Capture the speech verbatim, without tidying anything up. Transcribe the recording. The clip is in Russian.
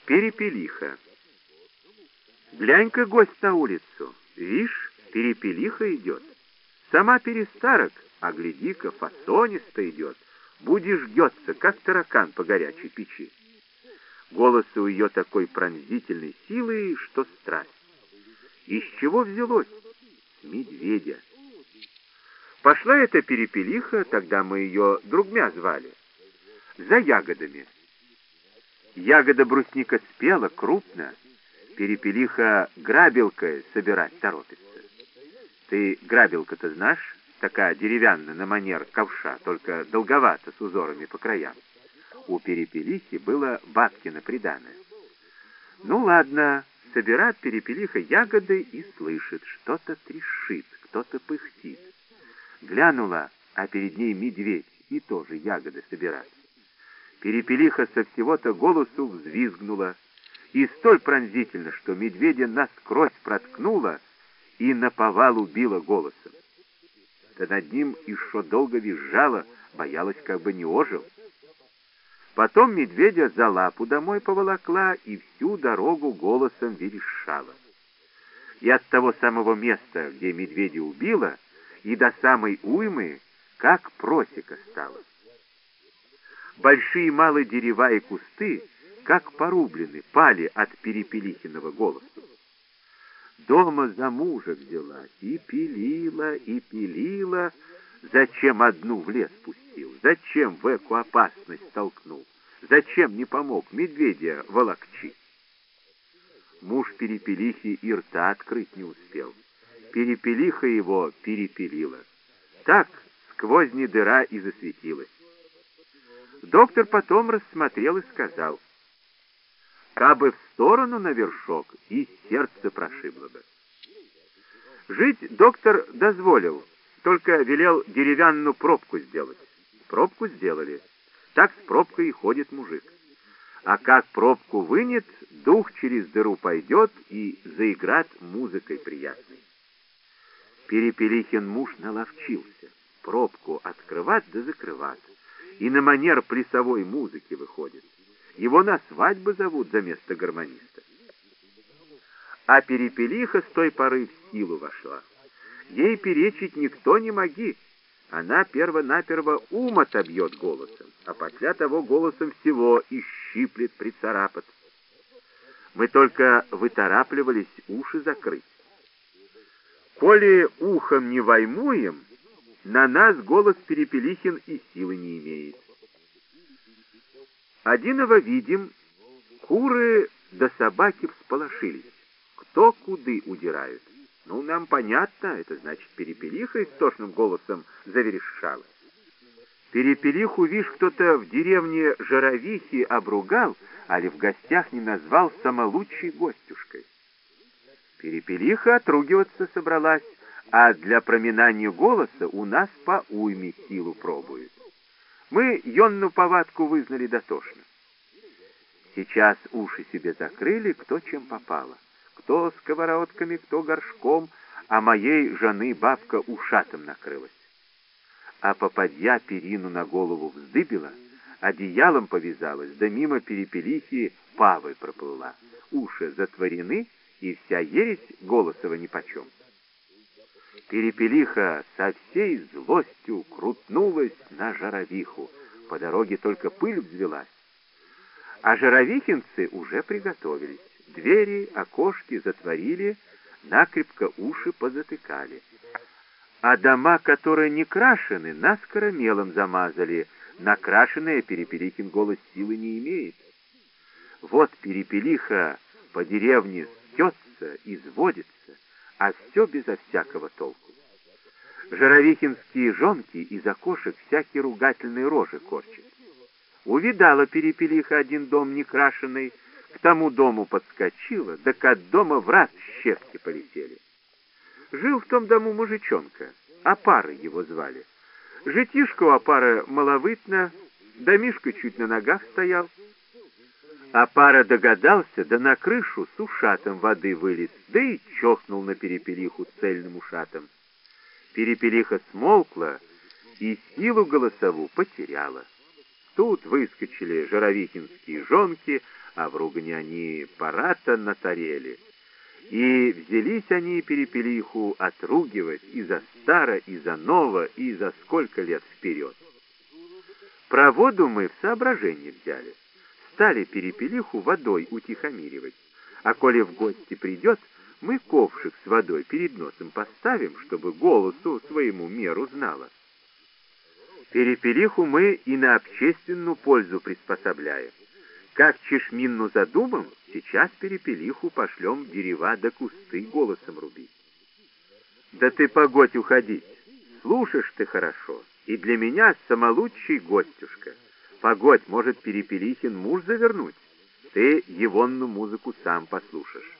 Перепелиха. Глянь-ка, гость, на улицу. Вишь, перепелиха идет. Сама перестарок, а гляди-ка, фасониста идет. Будешь жгется, как таракан по горячей печи. Голос у ее такой пронзительной силы, что страсть. Из чего взялось? С медведя. Пошла эта перепелиха, тогда мы ее другмя звали, за ягодами. Ягода брусника спела крупно, перепелиха грабелкой собирать торопится. Ты грабелка-то знаешь? Такая деревянная, на манер ковша, только долговато, с узорами по краям. У перепелихи было бабкино приданое. Ну ладно, собирает перепелиха ягоды и слышит, что-то трещит, кто-то пыхтит. Глянула, а перед ней медведь, и тоже ягоды собирает. Перепелиха со всего-то голосу взвизгнула, и столь пронзительно, что медведя насквозь проткнула и наповал убила голосом. Да над ним еще долго визжала, боялась, как бы не ожил. Потом медведя за лапу домой поволокла и всю дорогу голосом верещала. И от того самого места, где медведя убила, и до самой уймы, как просека стала. Большие и малые дерева и кусты, как порублены, пали от перепелихиного голоса. Дома за мужа взялась и пилила, и пилила, зачем одну в лес пустил, зачем в эку опасность толкнул, зачем не помог медведя волокчи. Муж перепелихи и рта открыть не успел. Перепелиха его перепелила. Так сквозь не дыра и засветилась. Доктор потом рассмотрел и сказал: «Кабы в сторону на вершок, и сердце прошибло бы». Жить доктор дозволил, только велел деревянную пробку сделать. Пробку сделали. Так с пробкой и ходит мужик. А как пробку вынет, дух через дыру пойдет и заиграет музыкой приятной. Перепелихин муж наловчился пробку открывать да закрывать, и на манер плясовой музыки выходит. Его на свадьбу зовут за место гармониста. А перепелиха с той поры в силу вошла. Ей перечить никто не моги. Она перво-наперво ум отобьет голосом, а после того голосом всего и щиплет прицарапат. Мы только выторапливались уши закрыть. Коли ухом не воймуем, на нас голос перепелихин и силы не имеет. Одиново видим, куры да собаки всполошились. Кто куды удирают? Ну, нам понятно, это значит, перепелиха истошным голосом заверещала. Перепелиху, вишь, кто-то в деревне Жаровихи обругал, али в гостях не назвал самолучшей гостюшкой. Перепелиха отругиваться собралась, а для проминания голоса у нас по уйме силу пробует. Мы енну повадку вызнали дотошно. Сейчас уши себе закрыли, кто чем попало. Кто сковородками, кто горшком, а моей жены бабка ушатом накрылась. А попадья перину на голову вздыбила, одеялом повязалась, да мимо перепелихи павой проплыла. Уши затворены, и вся ересь голосова нипочем. Перепелиха со всей злостью крутнулась на Жаровиху. По дороге только пыль взвелась. А жаровихинцы уже приготовились. Двери, окошки затворили, накрепко уши позатыкали. А дома, которые не крашены, наскоро мелом замазали. Накрашенная перепелихин голос силы не имеет. Вот перепелиха по деревне стется, изводится, а все безо всякого толку. Жаровихинские жонки из окошек всякие ругательные рожи корчат. Увидала перепелиха один дом некрашенный, к тому дому подскочила, да от дома в раз щепки полетели. Жил в том дому мужичонка, Опары его звали. Житишко у Опары маловытно, домишко чуть на ногах стоял. Опара догадался, да на крышу с ушатом воды вылез, да и чохнул на перепелиху цельным ушатом. Перепелиха смолкла и силу голосову потеряла. Тут выскочили жировихинские жонки, а в ругани они парата натарели. И взялись они Перепелиху отругивать и за старо, и за ново, и за сколько лет вперед. Про воду мы в соображение взяли. Стали Перепелиху водой утихомиривать. А коли в гости придет, мы ковшик с водой перед носом поставим, чтобы голосу своему меру знала. Перепелиху мы и на общественную пользу приспособляем. Как чешминну задумам, сейчас Перепелиху пошлем в дерева да кусты голосом рубить. Да ты погодь уходить, слушаешь ты хорошо, и для меня самолучший гостюшка. Погодь, может, Перепелихин муж завернуть? Ты егонную музыку сам послушаешь.